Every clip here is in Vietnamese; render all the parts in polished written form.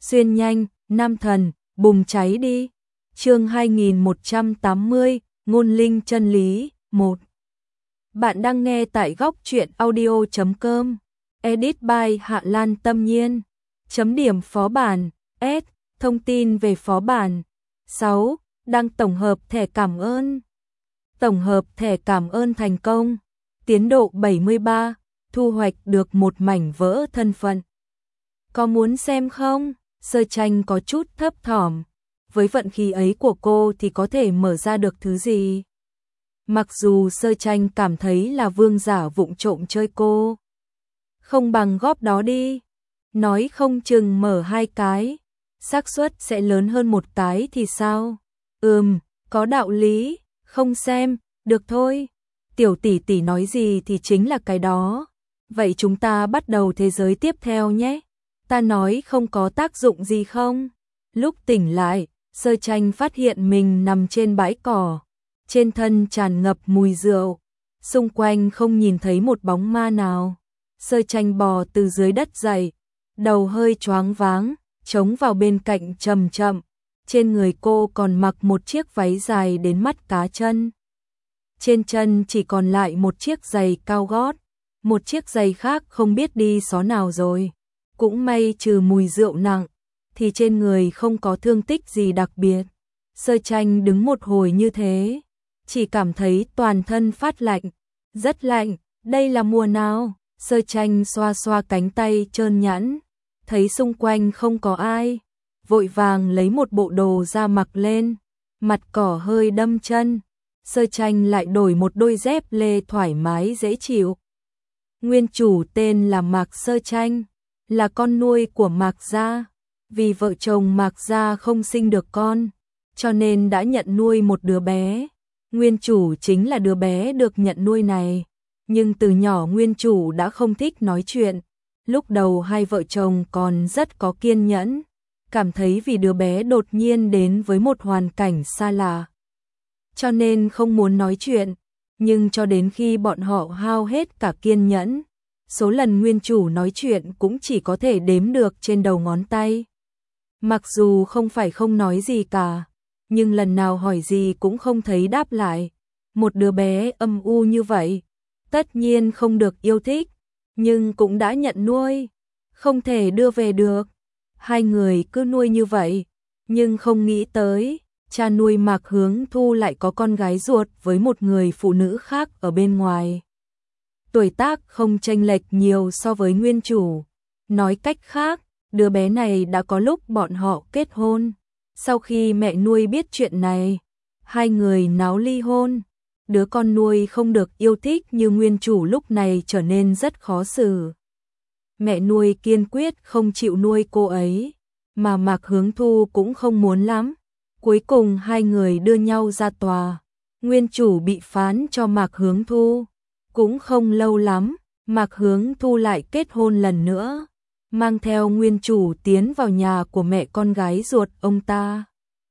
xuyên nhanh, nam thần, bùng cháy đi. Chương 2180, ngôn linh chân lý, 1. Bạn đang nghe tại góc truyện audio.com. Edit by Hạ Lan Tâm Nhiên. Chấm điểm phó bản, S. Thông tin về phó bản. 6. Đăng tổng hợp thẻ cảm ơn. Tổng hợp thẻ cảm ơn thành công. Tiến độ 73, thu hoạch được một mảnh vỡ thân phận. Có muốn xem không? Sơ tranh có chút thấp thỏm. Với vận khí ấy của cô thì có thể mở ra được thứ gì? Mặc dù sơ tranh cảm thấy là vương giả vụng trộm chơi cô. Không bằng góp đó đi. Nói không chừng mở 2 cái, xác suất sẽ lớn hơn 1 cái thì sao? Có đạo lý, không xem, được thôi. Tiểu tỷ tỷ nói gì thì chính là cái đó. Vậy chúng ta bắt đầu thế giới tiếp theo nhé. Ta nói không có tác dụng gì không? Lúc tỉnh lại, sơ tranh phát hiện mình nằm trên bãi cỏ. Trên thân tràn ngập mùi rượu. Xung quanh không nhìn thấy một bóng ma nào. Sơ tranh bò từ dưới đất dậy. Đầu hơi choáng váng, chống vào bên cạnh chậm chậm. Trên người cô còn mặc một chiếc váy dài đến mắt cá chân. Trên chân chỉ còn lại một chiếc giày cao gót. Một chiếc giày khác không biết đi xó nào rồi. Cũng may trừ mùi rượu nặng, thì trên người không có thương tích gì đặc biệt. Sơ tranh đứng một hồi như thế, chỉ cảm thấy toàn thân phát lạnh, rất lạnh. Đây là mùa nào? Sơ tranh xoa xoa cánh tay trơn nhẵn, thấy xung quanh không có ai, vội vàng lấy một bộ đồ ra mặc lên. Mặt cỏ hơi đâm chân, sơ tranh lại đổi một đôi dép lê thoải mái dễ chịu. Nguyên chủ tên là Mạc Sơ Tranh, là con nuôi của Mạc Gia. Vì vợ chồng Mạc Gia không sinh được con, cho nên đã nhận nuôi một đứa bé. Nguyên chủ chính là đứa bé được nhận nuôi này. Nhưng từ nhỏ nguyên chủ đã không thích nói chuyện. Lúc đầu hai vợ chồng còn rất có kiên nhẫn, cảm thấy vì đứa bé đột nhiên đến với một hoàn cảnh xa lạ, cho nên không muốn nói chuyện. Nhưng cho đến khi bọn họ hao hết cả kiên nhẫn, số lần nguyên chủ nói chuyện cũng chỉ có thể đếm được trên đầu ngón tay. Mặc dù không phải không nói gì cả, nhưng lần nào hỏi gì cũng không thấy đáp lại. Một đứa bé âm u như vậy, tất nhiên không được yêu thích, nhưng cũng đã nhận nuôi, không thể đưa về được. Hai người cứ nuôi như vậy, nhưng không nghĩ tới, cha nuôi Mạc Hướng Thu lại có con gái ruột với một người phụ nữ khác ở bên ngoài. Tuổi tác không chênh lệch nhiều so với nguyên chủ. Nói cách khác, đứa bé này đã có lúc bọn họ kết hôn. Sau khi mẹ nuôi biết chuyện này, hai người náo ly hôn. Đứa con nuôi không được yêu thích như nguyên chủ lúc này trở nên rất khó xử. Mẹ nuôi kiên quyết không chịu nuôi cô ấy, mà Mạc Hướng Thu cũng không muốn lắm. Cuối cùng hai người đưa nhau ra tòa. Nguyên chủ bị phán cho Mạc Hướng Thu. Cũng không lâu lắm, Mạc Hướng Thu lại kết hôn lần nữa, mang theo nguyên chủ tiến vào nhà của mẹ con gái ruột ông ta.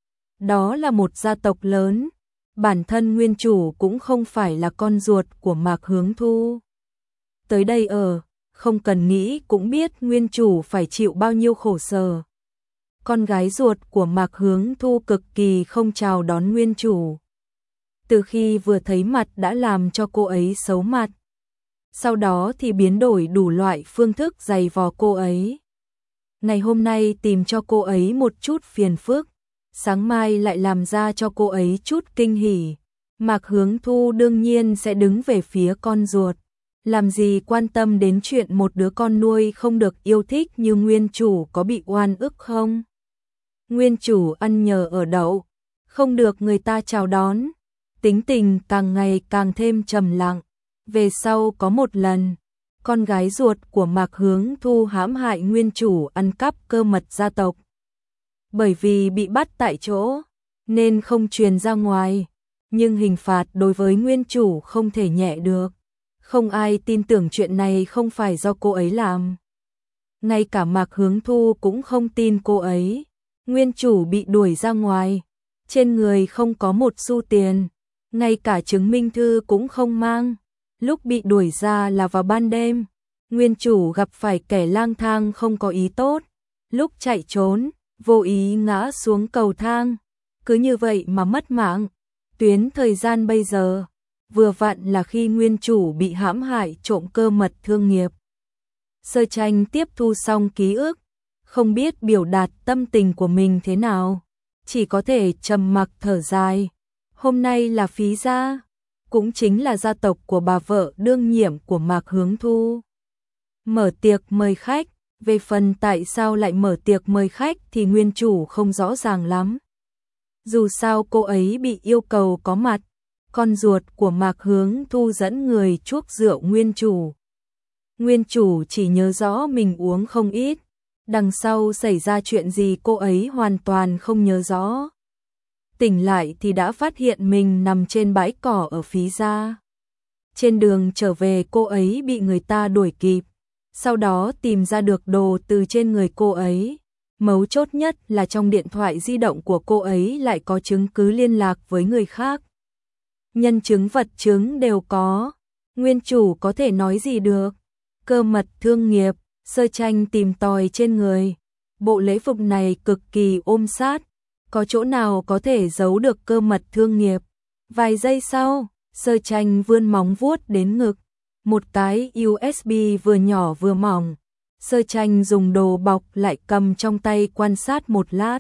Đó là một gia tộc lớn, bản thân nguyên chủ cũng không phải là con ruột của Mạc Hướng Thu. Tới đây không cần nghĩ cũng biết nguyên chủ phải chịu bao nhiêu khổ sở. Con gái ruột của Mạc Hướng Thu cực kỳ không chào đón nguyên chủ. Từ khi vừa thấy mặt đã làm cho cô ấy xấu mặt. Sau đó thì biến đổi đủ loại phương thức giày vò cô ấy. Ngày hôm nay tìm cho cô ấy một chút phiền phức, sáng mai lại làm ra cho cô ấy chút kinh hỉ. Mạc Hướng Thu đương nhiên sẽ đứng về phía con ruột. Làm gì quan tâm đến chuyện một đứa con nuôi không được yêu thích như nguyên chủ có bị oan ức không? Nguyên chủ ăn nhờ ở đậu, không được người ta chào đón. Tính tình càng ngày càng thêm trầm lặng. Về sau có một lần, con gái ruột của Mạc Hướng Thu hãm hại nguyên chủ ăn cắp cơ mật gia tộc. Bởi vì bị bắt tại chỗ, nên không truyền ra ngoài. Nhưng hình phạt đối với nguyên chủ không thể nhẹ được. Không ai tin tưởng chuyện này không phải do cô ấy làm. Ngay cả Mạc Hướng Thu cũng không tin cô ấy. Nguyên chủ bị đuổi ra ngoài, trên người không có một xu tiền, ngay cả chứng minh thư cũng không mang. Lúc bị đuổi ra là vào ban đêm, nguyên chủ gặp phải kẻ lang thang không có ý tốt, lúc chạy trốn, vô ý ngã xuống cầu thang, cứ như vậy mà mất mạng. Tuyến thời gian bây giờ, vừa vặn là khi nguyên chủ bị hãm hại trộm cơ mật thương nghiệp. Sơ Tranh tiếp thu xong ký ức, không biết biểu đạt tâm tình của mình thế nào, chỉ có thể trầm mặc thở dài. Hôm nay là Phí gia, cũng chính là gia tộc của bà vợ đương nhiệm của Mạc Hướng Thu. Mở tiệc mời khách, về phần tại sao lại mở tiệc mời khách thì nguyên chủ không rõ ràng lắm. Dù sao cô ấy bị yêu cầu có mặt, con ruột của Mạc Hướng Thu dẫn người chuốc rượu nguyên chủ. Nguyên chủ chỉ nhớ rõ mình uống không ít, đằng sau xảy ra chuyện gì cô ấy hoàn toàn không nhớ rõ. Tỉnh lại thì đã phát hiện mình nằm trên bãi cỏ ở Phí gia. Trên đường trở về cô ấy bị người ta đuổi kịp, sau đó tìm ra được đồ từ trên người cô ấy. Mấu chốt nhất là trong điện thoại di động của cô ấy lại có chứng cứ liên lạc với người khác. Nhân chứng vật chứng đều có, nguyên chủ có thể nói gì được. Cơ mật thương nghiệp, Sơ Tranh tìm tòi trên người. Bộ lễ phục này cực kỳ ôm sát, có chỗ nào có thể giấu được cơ mật thương nghiệp. Vài giây sau, Sơ Tranh vươn móng vuốt đến ngực, một cái USB vừa nhỏ vừa mỏng. Sơ Tranh dùng đồ bọc lại cầm trong tay quan sát một lát.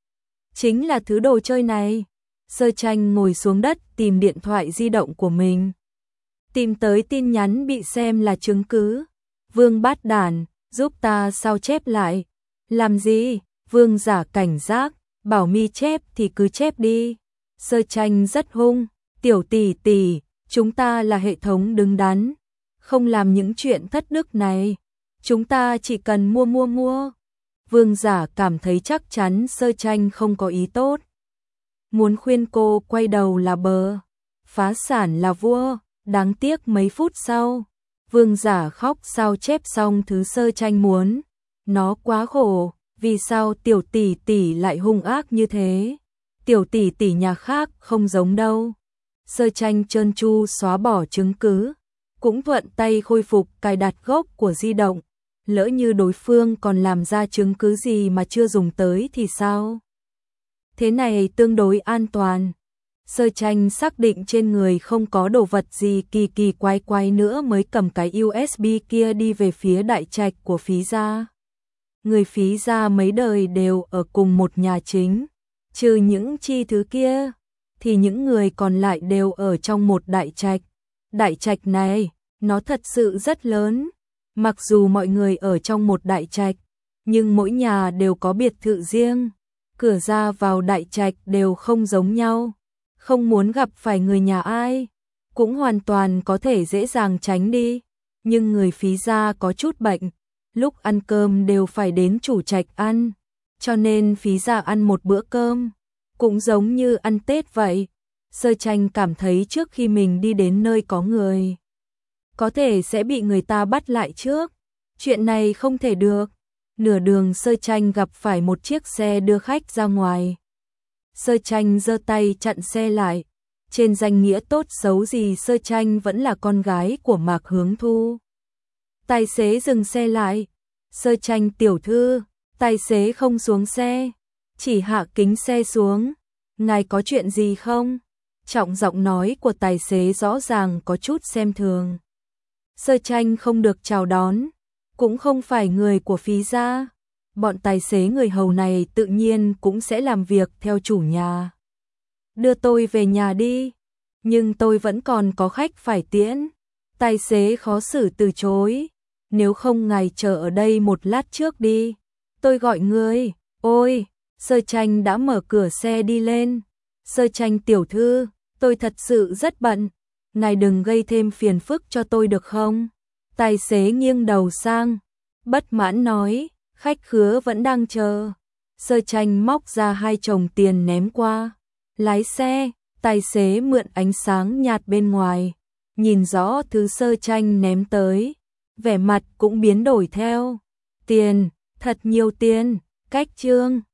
Chính là thứ đồ chơi này. Sơ Tranh ngồi xuống đất tìm điện thoại di động của mình. Tìm tới tin nhắn bị xem là chứng cứ. Vương Bát Đản, giúp ta sao chép lại. Làm gì? Vương giả cảnh giác, bảo mi chép thì cứ chép đi. Sơ Tranh rất hung, tiểu tỷ tỷ, chúng ta là hệ thống đứng đắn, không làm những chuyện thất đức này. Chúng ta chỉ cần mua. Vương giả cảm thấy chắc chắn Sơ Tranh không có ý tốt. Muốn khuyên cô quay đầu là bờ, phá sản là vua. Đáng tiếc mấy phút sau, Vương giả khóc sao chép xong thứ Sơ Tranh muốn. Nó quá khổ, vì sao tiểu tỷ tỷ lại hung ác như thế? Tiểu tỷ tỷ nhà khác không giống đâu. Sơ Tranh trơn tru xóa bỏ chứng cứ, cũng thuận tay khôi phục cài đặt gốc của di động. Lỡ như đối phương còn làm ra chứng cứ gì mà chưa dùng tới thì sao? Thế này tương đối an toàn. Sơ Tranh xác định trên người không có đồ vật gì kỳ quái nữa mới cầm cái USB kia đi về phía đại trạch của Phí gia. Người Phí gia mấy đời đều ở cùng một nhà chính, trừ những chi thứ kia, thì những người còn lại đều ở trong một đại trạch. Đại trạch này, nó thật sự rất lớn. Mặc dù mọi người ở trong một đại trạch, nhưng mỗi nhà đều có biệt thự riêng, cửa ra vào đại trạch đều không giống nhau. Không muốn gặp phải người nhà ai, cũng hoàn toàn có thể dễ dàng tránh đi. Nhưng người Phí gia có chút bệnh, lúc ăn cơm đều phải đến chủ trạch ăn, cho nên Phí gia ăn một bữa cơm, cũng giống như ăn Tết vậy. Sơ Tranh cảm thấy trước khi mình đi đến nơi có người, có thể sẽ bị người ta bắt lại trước. Chuyện này không thể được. Nửa đường Sơ Tranh gặp phải một chiếc xe đưa khách ra ngoài. Sơ Tranh giơ tay chặn xe lại. Trên danh nghĩa tốt xấu gì Sơ Tranh vẫn là con gái của Mạc Hướng Thu. Tài xế dừng xe lại. Sơ Tranh tiểu thư, tài xế không xuống xe, chỉ hạ kính xe xuống. Ngài có chuyện gì không? Trọng giọng nói của tài xế rõ ràng có chút xem thường. Sơ Tranh không được chào đón, cũng không phải người của Phí gia. Bọn tài xế người hầu này tự nhiên cũng sẽ làm việc theo chủ nhà. Đưa tôi về nhà đi, nhưng tôi vẫn còn có khách phải tiễn. Tài xế khó xử từ chối. Nếu không ngài chờ ở đây một lát trước đi, tôi gọi người. Ôi, Sơ Tranh đã mở cửa xe đi lên. Sơ Tranh tiểu thư, tôi thật sự rất bận, ngài đừng gây thêm phiền phức cho tôi được không? Tài xế nghiêng đầu sang, bất mãn nói, khách khứa vẫn đang chờ. Sơ Tranh móc ra 2 chồng tiền ném qua. Lái xe, tài xế mượn ánh sáng nhạt bên ngoài, nhìn rõ thứ Sơ Tranh ném tới, vẻ mặt cũng biến đổi theo. Tiền, thật nhiều tiền, cách trương.